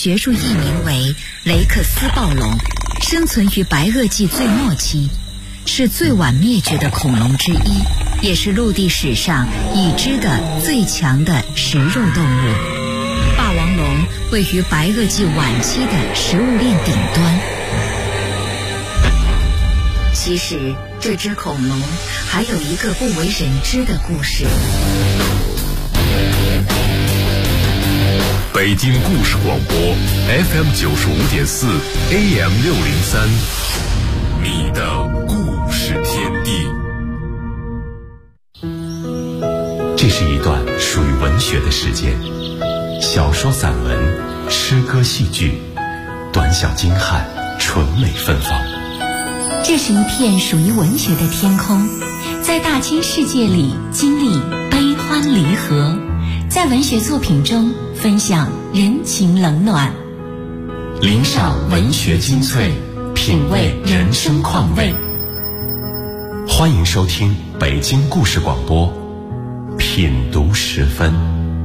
学术译名为雷克斯暴龙，生存于白垩纪最末期，是最晚灭绝的恐龙之一，也是陆地史上已知的最强的食肉动物。霸王龙位于白垩纪晚期的食物链顶端。其实这只恐龙还有一个不为人知的故事。 北京故事广播 FM 95.4 AM 603，你的故事天地。 这是一段属于文学的时间，小说、散文、诗歌、戏剧，短小精悍，纯美芬芳。 这是一片属于文学的天空，在大千世界里经历悲欢离合，在文学作品中分享人情冷暖， 领赏文学精粹，品味人生况味。欢迎收听北京故事广播品读时分。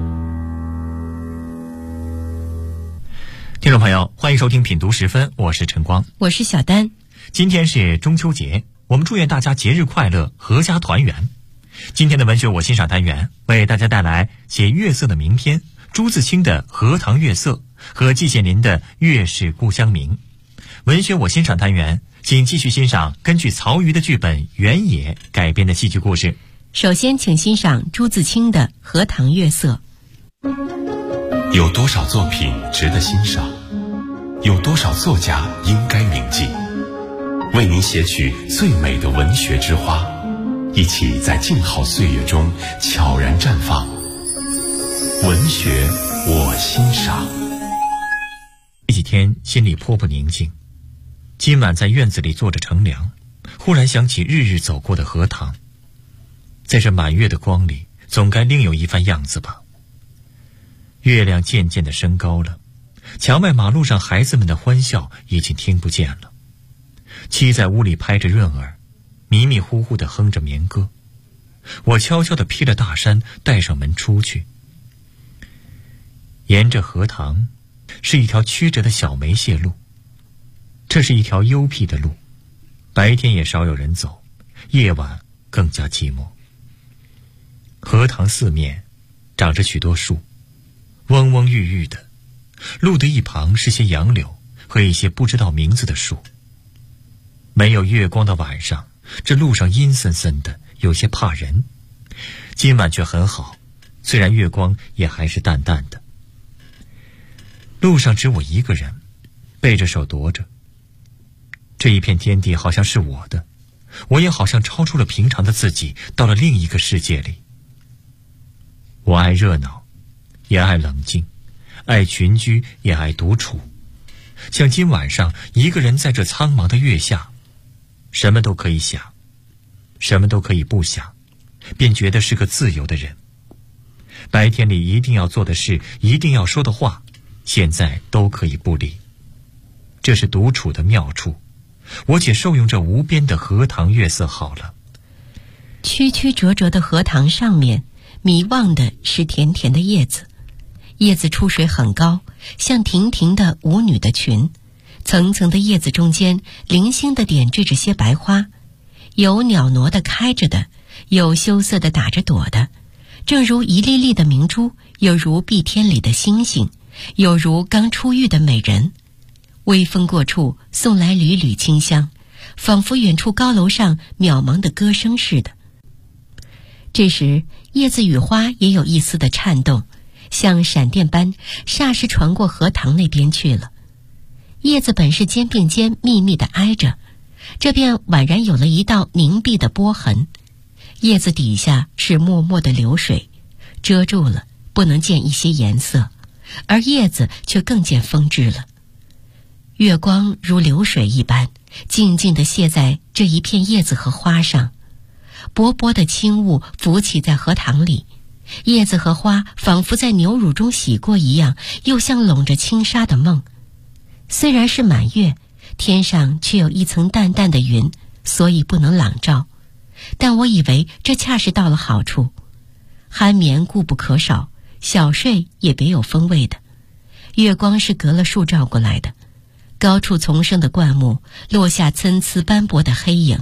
听众朋友，欢迎收听品读时分，我是陈光， 我是小丹。 今天是中秋节，我们祝愿大家节日快乐，阖家团圆。今天的文学我欣赏单元为大家带来写月色的名篇，朱自清的《荷塘月色》和季羡林的《月是故乡明》。文学我欣赏单元，请继续欣赏根据曹禺的剧本《原野》改编的戏剧故事。 首先请欣赏朱自清的《荷塘月色》。 有多少作品值得欣赏？有多少作家应该铭记？为您写取最美的文学之花，一起在静好岁月中悄然绽放。文学我欣赏。 这几天心里颇不宁静，今晚在院子里坐着乘凉，忽然想起日日走过的荷塘，在这满月的光里，总该另有一番样子吧。月亮渐渐地升高了，墙外马路上孩子们的欢笑已经听不见了。妻在屋里拍着闰儿，迷迷糊糊地哼着眠歌。我悄悄地披了大衫，带上门出去。沿着荷塘是一条曲折的小梅屑路，这是一条幽僻的路，白天也少有人走，夜晚更加寂寞。荷塘四面长着许多树，蓊蓊郁郁的，路的一旁是些杨柳和一些不知道名字的树。没有月光的晚上，这路上阴森森的，有些怕人。今晚却很好，虽然月光也还是淡淡的。路上只我一个人，背着手踱着。这一片天地好像是我的，我也好像超出了平常的自己，到了另一个世界里。我爱热闹，也爱冷静，爱群居，也爱独处。像今晚上一个人在这苍茫的月下，什么都可以想，什么都可以不想，便觉得是个自由的人。白天里一定要做的事，一定要说的话，现在都可以不理。这是独处的妙处，我且受用这无边的荷塘月色好了。 曲曲折折的荷塘上面，迷望的是甜甜的叶子，叶子出水很高，像亭亭的舞女的裙，层层的叶子中间零星地点缀着些白花，有袅娜地开着的，有羞涩地打着朵的，正如一粒粒的明珠，有如碧天里的星星，有如刚出浴的美人。微风过处，送来缕缕清香，仿佛远处高楼上渺茫的歌声似的。这时叶子与花也有一丝的颤动，像闪电般霎时传过荷塘那边去了。叶子本是肩并肩密密地挨着，这便宛然有了一道凝碧的波痕。叶子底下是脉脉的流水，遮住了，不能见一些颜色，而叶子却更见风致了。月光如流水一般，静静地泻在这一片叶子和花上。薄薄的轻雾浮起在荷塘里，叶子和花仿佛在牛乳中洗过一样，又像笼着轻纱的梦。虽然是满月，天上却有一层淡淡的云，所以不能朗照。但我以为这恰是到了好处。酣眠固不可少，小睡也别有风味的。 月光是隔了树照过来的，高处丛生的灌木落下参差斑驳的黑影，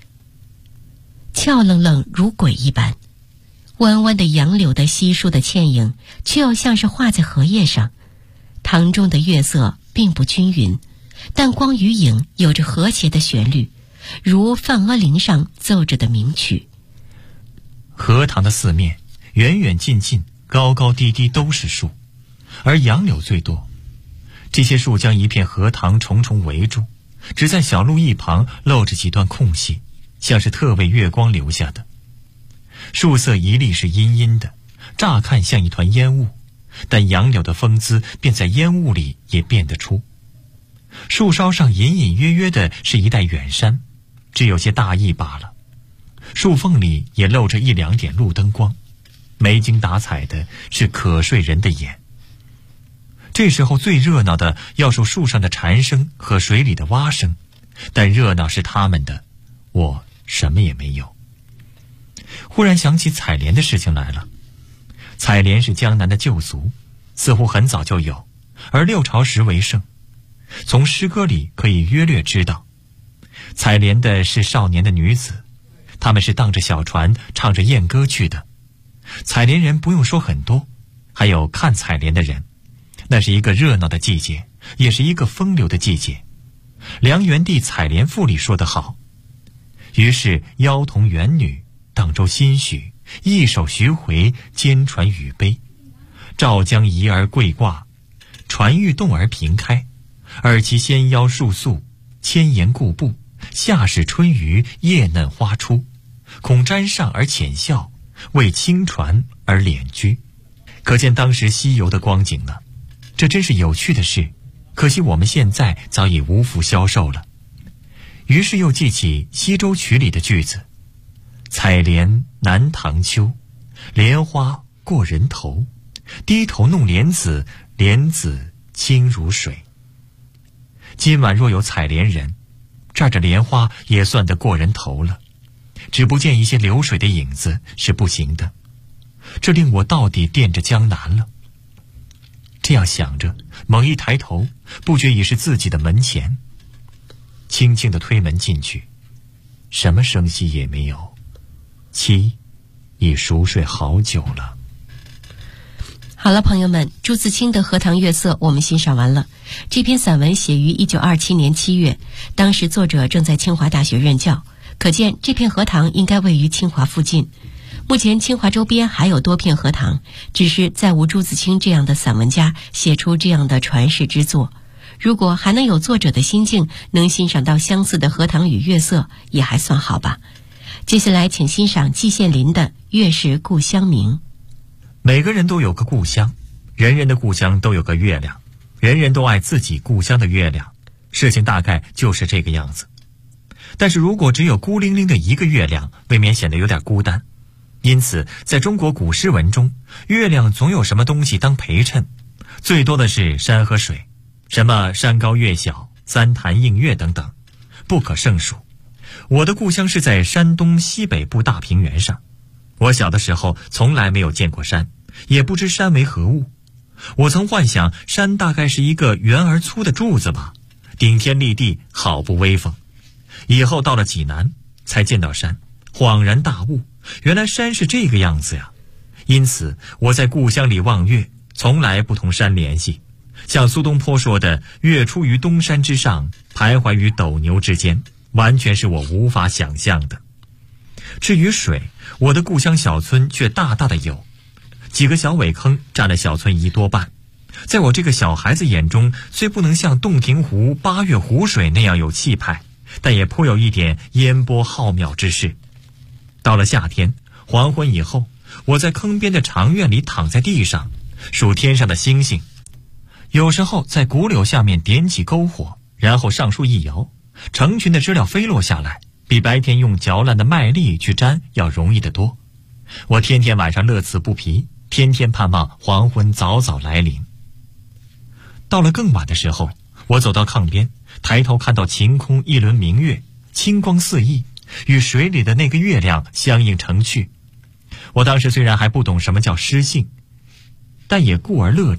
俏愣愣如鬼一般。弯弯的杨柳的稀疏的倩影，却又像是画在荷叶上。塘中的月色并不均匀，但光与影有着和谐的旋律，如梵阿铃上奏着的名曲。 荷塘的四面，远远近近，高高低低都是树，而杨柳最多。这些树将一片荷塘重重围住，只在小路一旁露着几段空隙，像是特为月光留下的。树色一粒是阴阴的，乍看像一团烟雾，但杨柳的风姿便在烟雾里也辨得出。树梢上隐隐约约的是一带远山，只有些大意罢了。树缝里也露着一两点路灯光，没精打采的是可睡人的眼。这时候最热闹的要数树上的蝉声和水里的蛙声，但热闹是他们的，我什么也没有。忽然想起采莲的事情来了。采莲是江南的旧俗，似乎很早就有，而六朝时为盛。从诗歌里可以约略知道，采莲的是少年的女子，他们是荡着小船唱着艳歌去的。采莲人不用说很多，还有看采莲的人。那是一个热闹的季节，也是一个风流的季节。梁元帝《采莲赋》里说得好，于是妖童元女荡舟新许，一首徐回，兼传语悲。赵江移而桂挂，船欲动而平开。而其纤腰束素，千言固步。夏始春余，叶嫩花出。恐沾上而浅笑，为轻船而敛居。可见当时西游的光景呢。这真是有趣的事，可惜我们现在早已无福消受了。于是又记起《西洲曲》里的句子：采莲南塘秋，莲花过人头。低头弄莲子，莲子清如水。今晚若有采莲人，这儿的莲花也算得过人头了，只不见一些流水的影子是不行的。这令我到底惦着江南了。这样想着，猛一抬头，不觉已是自己的门前。轻轻地推门进去，什么声息也没有，妻已熟睡好久了。 好了，朋友们，朱自清的《荷塘月色》我们欣赏完了。这篇散文写于1927年7月，当时作者正在清华大学任教，可见这片荷塘应该位于清华附近。目前清华周边还有多片荷塘，只是再无朱自清这样的散文家写出这样的传世之作。如果还能有作者的心境，能欣赏到相似的荷塘与月色，也还算好吧。接下来请欣赏季羡林的《月是故乡明》。 每个人都有个故乡，人人的故乡都有个月亮，人人都爱自己故乡的月亮，事情大概就是这个样子。但是如果只有孤零零的一个月亮，未免显得有点孤单。因此在中国古诗文中，月亮总有什么东西当陪衬，最多的是山和水，什么山高月小、三潭映月等等，不可胜数。我的故乡是在山东西北部大平原上，我小的时候从来没有见过山，也不知山为何物。我曾幻想山大概是一个圆而粗的柱子吧，顶天立地，好不威风。以后到了济南才见到山，恍然大悟，原来山是这个样子呀。因此我在故乡里望月，从来不同山联系。像苏东坡说的，月出于东山之上，徘徊于斗牛之间，完全是我无法想象的。至于水，我的故乡小村却大大的有，几个小苇坑占了小村一多半。在我这个小孩子眼中，虽不能像洞庭湖、八月湖水那样有气派，但也颇有一点烟波浩渺之势。到了夏天黄昏以后，我在坑边的长院里躺在地上数天上的星星，有时候在古柳下面点起篝火，然后上树一摇，成群的知了飞落下来，比白天用嚼烂的麦粒去粘要容易得多。我天天晚上乐此不疲，天天盼望黄昏早早来临。到了更晚的时候，我走到炕边，抬头看到晴空一轮明月，清光四溢，与水里的那个月亮相映成趣。我当时虽然还不懂什么叫诗性，但也故而乐之，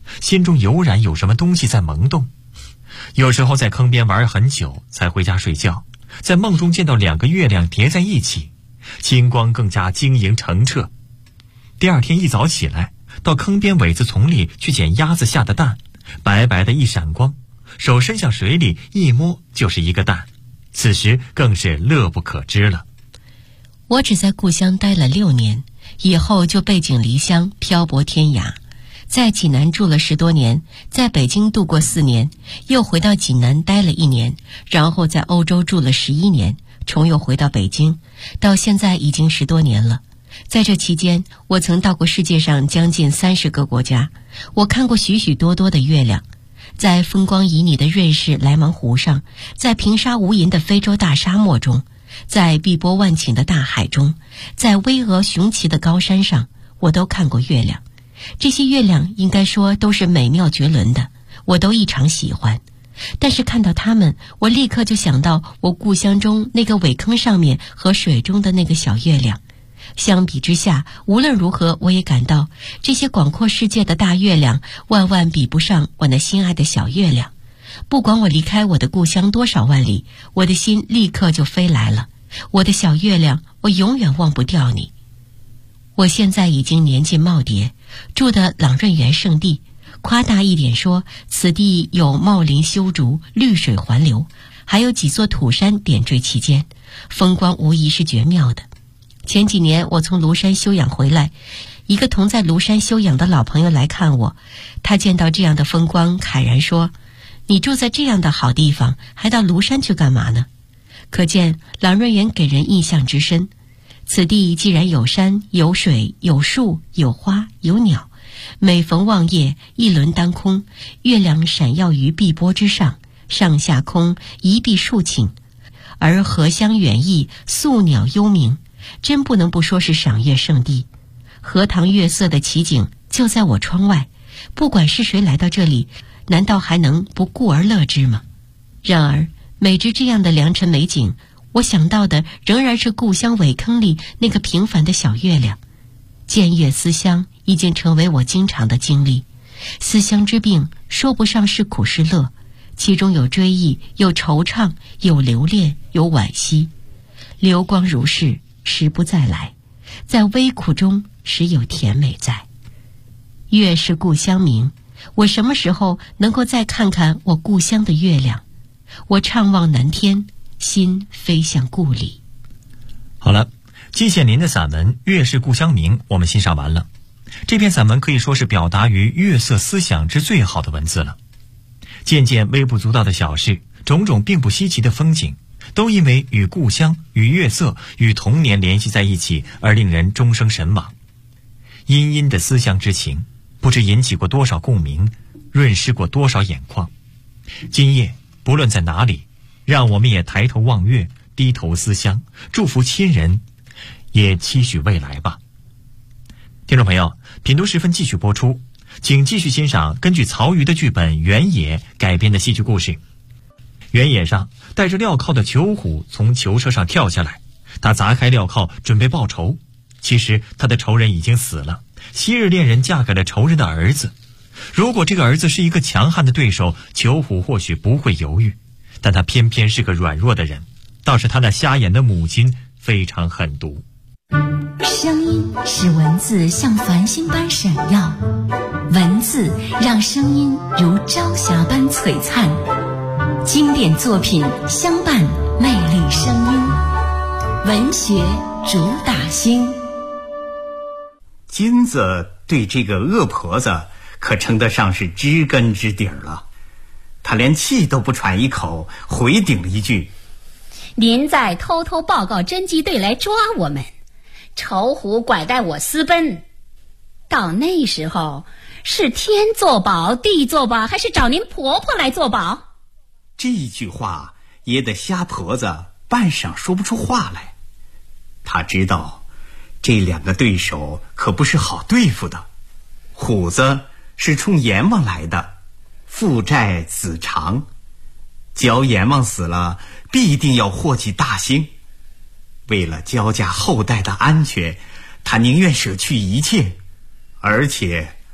心中油然有什么东西在萌动。有时候在坑边玩很久才回家睡觉，在梦中见到2个月亮叠在一起，金光更加晶莹澄澈。第二天一早起来，到坑边苇子丛里去捡鸭子下的蛋，白白的一闪光，手伸向水里一摸就是一个蛋，此时更是乐不可支了。 我只在故乡待了6年，以后就背井离乡，漂泊天涯。在济南住了10多年，在北京度过4年，又回到济南待了1年，然后在欧洲住了11年，重又回到北京，到现在已经10多年了。在这期间，我曾到过世界上将近30个国家，我看过许许多多的月亮，在风光旖旎的瑞士莱芒湖上，在平沙无垠的非洲大沙漠中，在碧波万顷的大海中，在巍峨雄奇的高山上，我都看过月亮。这些月亮应该说都是美妙绝伦的，我都异常喜欢。但是看到它们，我立刻就想到我故乡中那个苇坑上面和水中的那个小月亮。相比之下，无论如何我也感到这些广阔世界的大月亮万万比不上我那心爱的小月亮。不管我离开我的故乡多少万里，我的心立刻就飞来了。我的小月亮，我永远忘不掉你。我现在已经年近耄耋，住的朗润园圣地，夸大一点说，此地有茂林修竹，绿水环流，还有几座土山点缀其间，风光无疑是绝妙的。前几年我从庐山休养回来，一个同在庐山休养的老朋友来看我，他见到这样的风光，慨然说：“你住在这样的好地方，还到庐山去干嘛呢？”可见朗润园给人印象之深。此地既然有山有水有树有花有鸟，每逢望夜，一轮当空，月亮闪耀于碧波之上，上下空一碧数顷，而荷香远溢，宿鸟幽鸣，真不能不说是赏月圣地。荷塘月色的奇景就在我窗外，不管是谁来到这里，难道还能不顾而乐之吗？然而每至这样的良辰美景，我想到的仍然是故乡苇坑里那个平凡的小月亮。见月思乡已经成为我经常的经历，思乡之病说不上是苦是乐，其中有追忆，有惆怅，有留恋，有惋惜。流光如逝，时不再来，在微苦中时有甜美在。月是故乡明，我什么时候能够再看看我故乡的月亮？我怅望南天，心飞向故里。 好了，季羡林的散文《月是故乡明》我们欣赏完了。这篇散文可以说是表达于月色思想之最好的文字了。件件微不足道的小事，种种并不稀奇的风景，都因为与故乡、与月色、与童年联系在一起，而令人终生神往。殷殷的思乡之情，不知引起过多少共鸣，润湿过多少眼眶。今夜不论在哪里，让我们也抬头望月，低头思乡，祝福亲人，也期许未来吧。听众朋友，品读时分继续播出，请继续欣赏根据曹禺的剧本《原野》改编的戏剧故事。原野上带着镣铐的裘虎从囚车上跳下来，他砸开镣铐准备报仇，其实他的仇人已经死了，昔日恋人嫁给了仇人的儿子。如果这个儿子是一个强悍的对手，裘虎或许不会犹豫，但他偏偏是个软弱的人，倒是他那瞎眼的母亲非常狠毒。 声音使文字像繁星般闪耀，文字让声音如朝霞般璀璨。经典作品相伴，魅力声音，文学主打星。 金子对这个恶婆子可称得上是知根知底了，他连气都不喘一口，回顶了一句： 您在偷偷报告侦缉队来抓我们，仇虎拐带我私奔，到那时候是天作保地作保，还是找您婆婆来作保？ 这句话噎得瞎婆子半晌说不出话来。他知道这两个对手可不是好对付的，虎子是冲阎王来的，父债子偿，焦阎王死了必定要祸及大兴。为了焦家后代的安全，他宁愿舍去一切，而且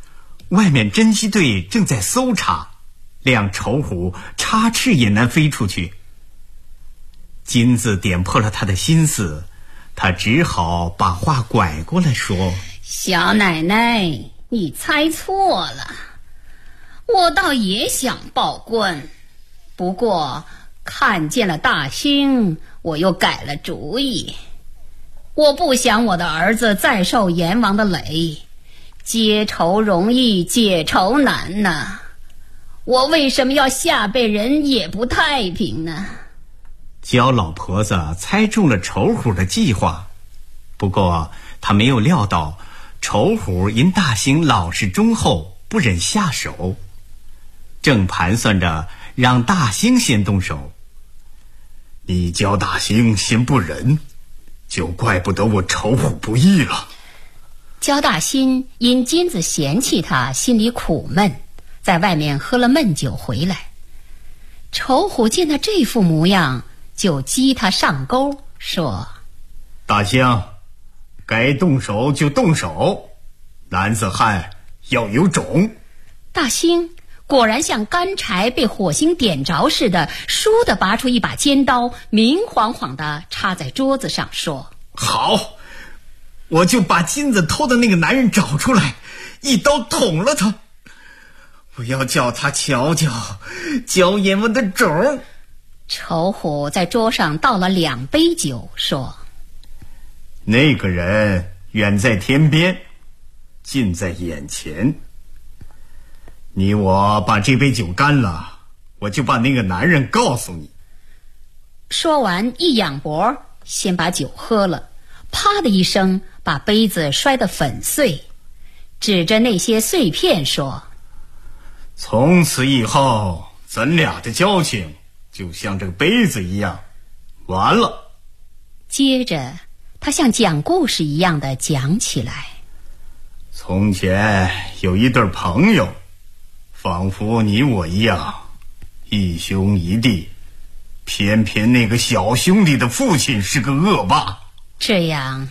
外面侦缉队正在搜查，谅丑虎插翅也难飞出去。金子点破了他的心思，他只好把话拐过来说： 小奶奶，你猜错了，我倒也想报官，不过看见了大兴，我又改了主意。我不想我的儿子再受阎王的累，结仇容易解仇难呐，我为什么要下辈人也不太平呢？ 焦老婆子猜中了丑虎的计划，不过他没有料到丑虎因大兴老实忠厚，不忍下手，正盘算着让大兴先动手。你焦大兴先不仁，就怪不得我丑虎不义了。 焦大兴因金子嫌弃他，心里苦闷，在外面喝了闷酒回来。丑虎见他这副模样，就激他上钩，说： 大兴，该动手就动手，男子汉要有种。 大兴果然像干柴被火星点着似的，倏地拔出一把尖刀，明晃晃地插在桌子上，说： 好，我就把金子偷的那个男人找出来，一刀捅了他。我要叫他瞧瞧焦阎王的种。 丑虎在桌上倒了2杯酒，说： 那个人远在天边，近在眼前。你我把这杯酒干了，我就把那个男人告诉你。 说完一仰脖，先把酒喝了，啪的一声把杯子摔得粉碎，指着那些碎片说： 从此以后咱俩的交情就像这个杯子一样，完了。 接着他像讲故事一样的讲起来。 从前有一对朋友，仿佛你我一样，一兄一弟，偏偏那个小兄弟的父亲是个恶霸。 这样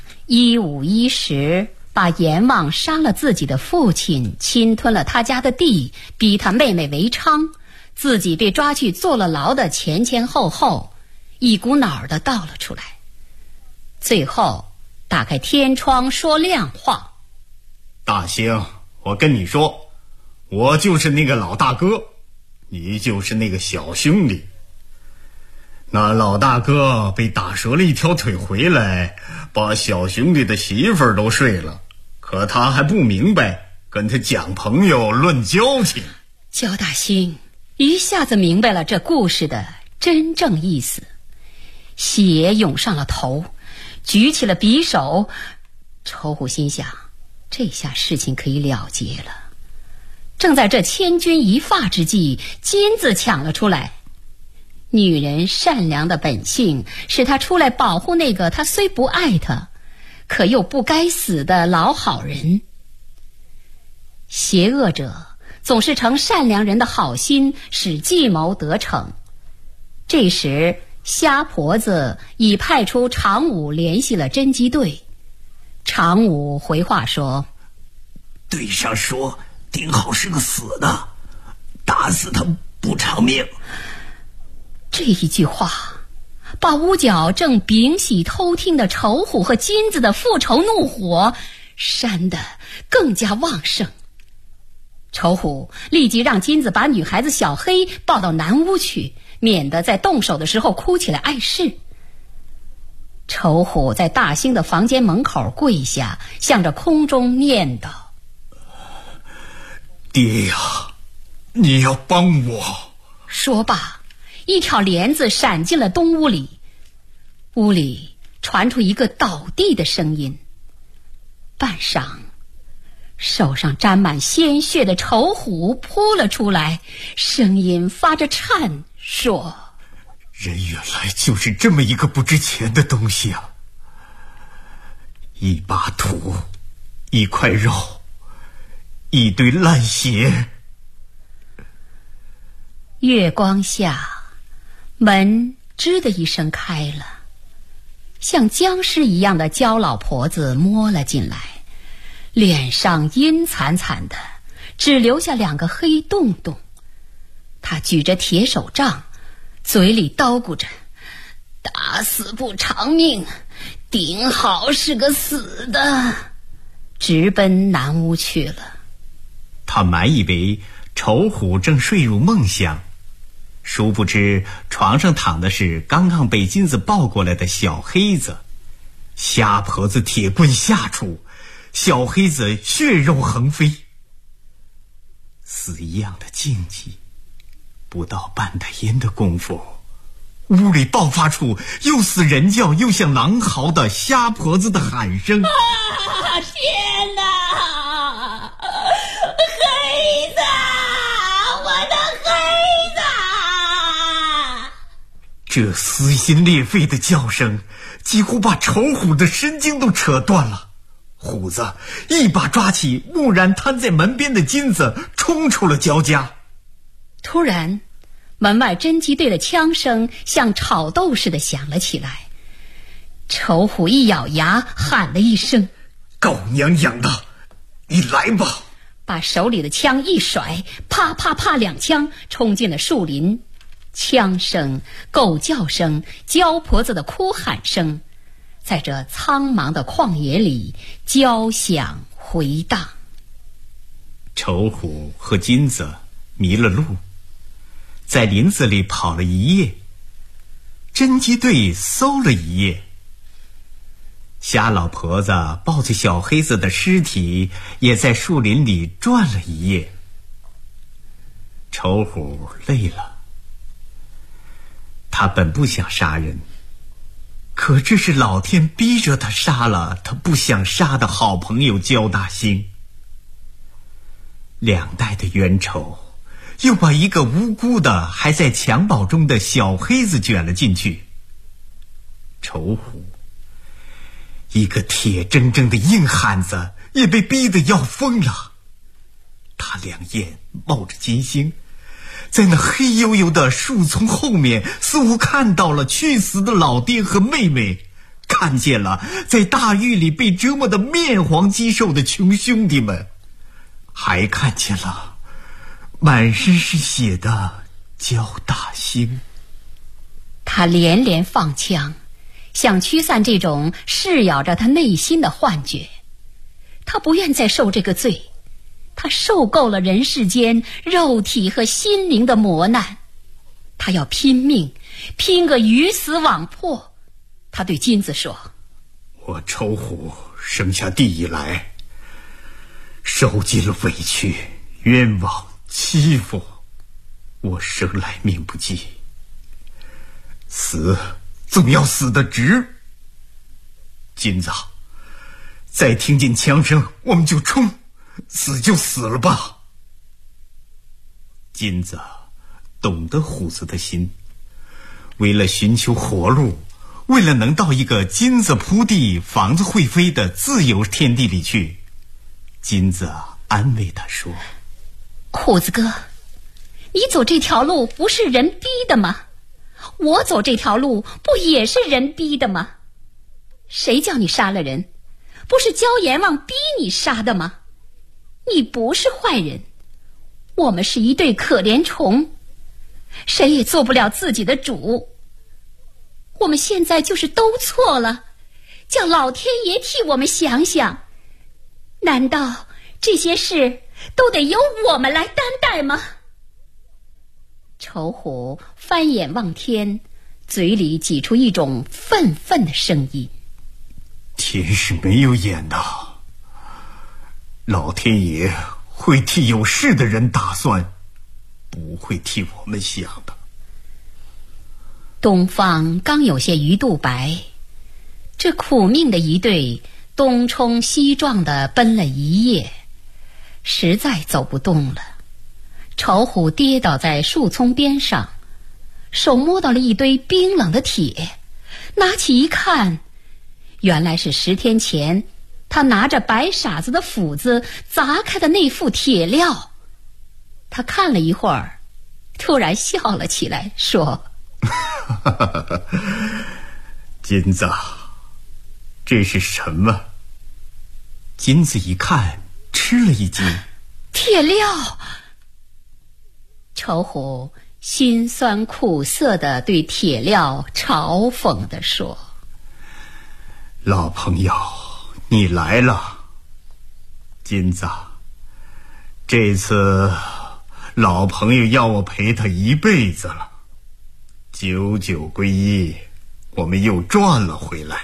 1、5、1、10，把阎王杀了自己的父亲，侵吞了他家的地，逼他妹妹为娼，自己被抓去坐了牢的前前后后，一股脑儿的倒了出来。最后打开天窗说亮话： 大兴，我跟你说，我就是那个老大哥，你就是那个小兄弟。那老大哥被打折了一条腿回来，把小兄弟的媳妇儿都睡了，可他还不明白，跟他讲朋友论交情。 焦大兴一下子明白了这故事的真正意思，血涌上了头，举起了匕首。丑虎心想，这下事情可以了结了。正在这千钧一发之际，金子抢了出来。女人善良的本性使她出来保护那个她虽不爱他，可又不该死的老好人。邪恶者总是乘善良人的好心，使计谋得逞。这时瞎婆子已派出常武联系了侦缉队。常武回话说： 队上说丁浩是个死的，打死他不偿命。 这一句话把屋角正屏息偷听的丑虎和金子的复仇怒火煽得更加旺盛。丑虎立即让金子把女孩子小黑抱到南屋去，免得在动手的时候哭起来碍事。丑虎在大兴的房间门口跪下，向着空中念叨： 爹呀，你要帮我。 说罢，一挑帘子闪进了东屋里。屋里传出一个倒地的声音。半晌，手上沾满鲜血的丑虎扑了出来，声音发着颤，说： 人原来就是这么一个不值钱的东西啊！一把土，一块肉，一堆烂血。 月光下，门吱的一声开了，像僵尸一样的焦老婆子摸了进来，脸上阴惨惨的， 只留下2个黑洞洞。他举着铁手杖，嘴里叨咕着：“打死不偿命，顶好是个死的。”直奔南屋去了。 他满以为丑虎正睡入梦乡，殊不知床上躺的是刚刚被金子抱过来的小黑子。瞎婆子铁棍下出，小黑子血肉横飞。死一样的静寂，不到半袋烟的功夫，屋里爆发出又似人叫又像狼嚎的瞎婆子的喊声。 天哪！黑子，我的黑子！ 这撕心裂肺的叫声几乎把丑虎的神经都扯断了。虎子一把抓起木然摊在门边的金子，冲出了焦家。 突然，门外侦缉队的枪声像炒豆似的响了起来。丑虎一咬牙，喊了一声：“ 狗娘养的，你来吧！” 把手里的枪一甩，啪啪啪2枪冲进了树林。枪声、狗叫声、焦婆子的哭喊声，在这苍茫的旷野里交响回荡。 丑虎和金子迷了路，在林子里跑了一夜，侦缉队搜了一夜。瞎老婆子抱着小黑子的尸体，也在树林里转了一夜。丑虎累了，他本不想杀人，可这是老天逼着他杀了他不想杀的好朋友焦大兴。2代的冤仇，又把一个无辜的还在襁褓中的小黑子卷了进去。丑虎，一个铁铮铮的硬汉子，也被逼得要疯了。他2眼冒着金星，在那黑黝黝的树丛后面，似乎看到了去死的老爹和妹妹，看见了在大狱里被折磨得面黄肌瘦的穷兄弟们，还看见了满身是血的焦大兴。 他连连放枪，想驱散这种噬咬着他内心的幻觉。他不愿再受这个罪，他受够了人世间肉体和心灵的磨难，他要拼命，拼个鱼死网破。他对金子说：“ 我丑虎生下地以来，受尽了委屈、冤枉、欺负，我生来命不济，死总要死得值。金子，再听见枪声我们就冲，死就死了吧。”金子懂得虎子的心，为了寻求活路，为了能到一个金子铺地、房子会飞的自由天地里去，金子安慰他说：“ 虎子哥，你走这条路不是人逼的吗？我走这条路不也是人逼的吗？谁叫你杀了人？不是焦阎王逼你杀的吗？你不是坏人，我们是一对可怜虫，谁也做不了自己的主。我们现在就是都错了，叫老天爷替我们想想，难道这些事都得由我们来担待吗？”丑虎翻眼望天，嘴里挤出一种愤愤的声音：“ 天是没有眼的，老天爷会替有事的人打算，不会替我们想的。” 东方刚有些鱼肚白，这苦命的一队东冲西撞地奔了一夜，实在走不动了。丑虎跌倒在树丛边上，手摸到了一堆冰冷的铁，拿起一看，原来是10天前他拿着白傻子的斧子砸开的那副铁镣。他看了一会儿，突然笑了起来，说：“ 金子，这是什么？”金子一看，吃了一惊， 铁镣！丑虎心酸苦涩地对铁镣嘲讽地说： 老朋友，你来了。金子，这次老朋友要我陪他一辈子了，久久归一，我们又赚了回来。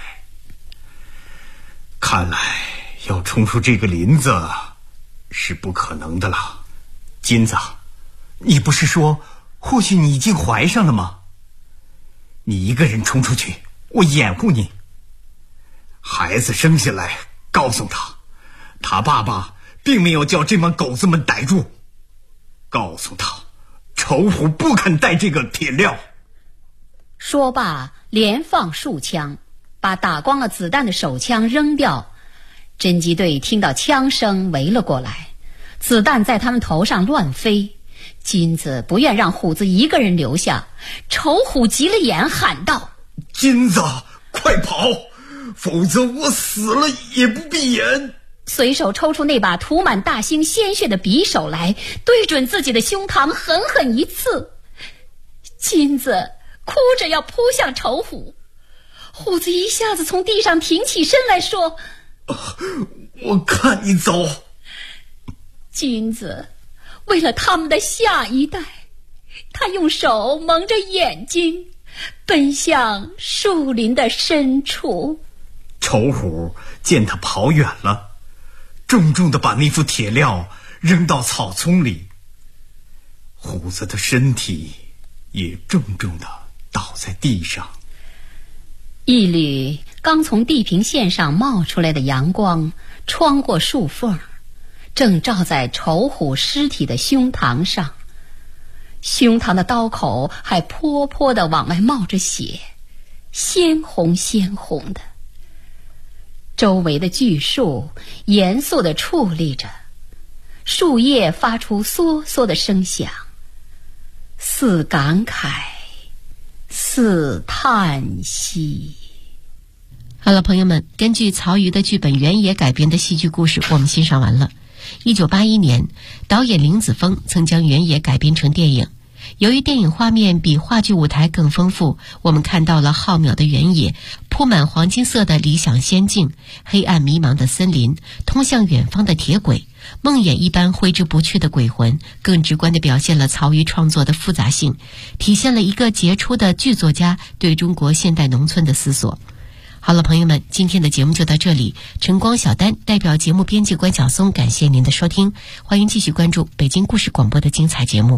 看来要冲出这个林子是不可能的了。金子，你不是说或许你已经怀上了吗？你一个人冲出去，我掩护你。孩子生下来，告诉他爸爸并没有叫这帮狗子们逮住，告诉他丑虎不肯带这个铁镣。 说罢连放数枪，把打光了子弹的手枪扔掉。侦缉队听到枪声围了过来，子弹在他们头上乱飞。金子不愿让虎子一个人留下，丑虎急了眼，喊道： 金子，快跑，否则我死了也不闭眼。 随手抽出那把涂满大兴鲜血的匕首来，对准自己的胸膛狠狠一刺。金子哭着要扑向丑虎，虎子一下子从地上挺起身来说： 我看你走。 金子为了他们的下一代，他用手蒙着眼睛，奔向树林的深处。 丑虎见他跑远了，重重地把那副铁镣扔到草丛里，虎子的身体也重重地倒在地上。 一缕刚从地平线上冒出来的阳光穿过树缝，正照在丑虎尸体的胸膛上，胸膛的刀口还泼泼地往外冒着血，鲜红鲜红的。周围的巨树严肃地矗立着，树叶发出嗦嗦的声响，似感慨，似叹息。 好了，朋友们，根据曹禺的剧本原野改编的戏剧故事我们欣赏完了。1981年，导演林子峰曾将原野改编成电影。由于电影画面比话剧舞台更丰富，我们看到了浩渺的原野，铺满黄金色的理想仙境，黑暗迷茫的森林，通向远方的铁轨，梦魇一般挥之不去的鬼魂，更直观地表现了曹禺创作的复杂性，体现了一个杰出的剧作家对中国现代农村的思索。好了，朋友们，今天的节目就到这里。晨光小丹代表节目编辑关晓松，感谢您的收听，欢迎继续关注北京故事广播的精彩节目。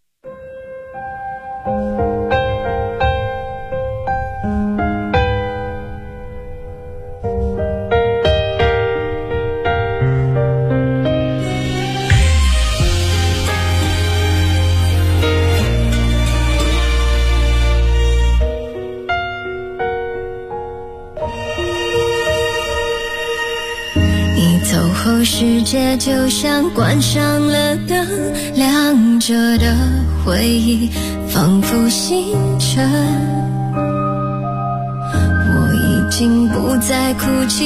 世界就像关上了灯，亮着的回忆仿佛星辰，我已经不再哭泣。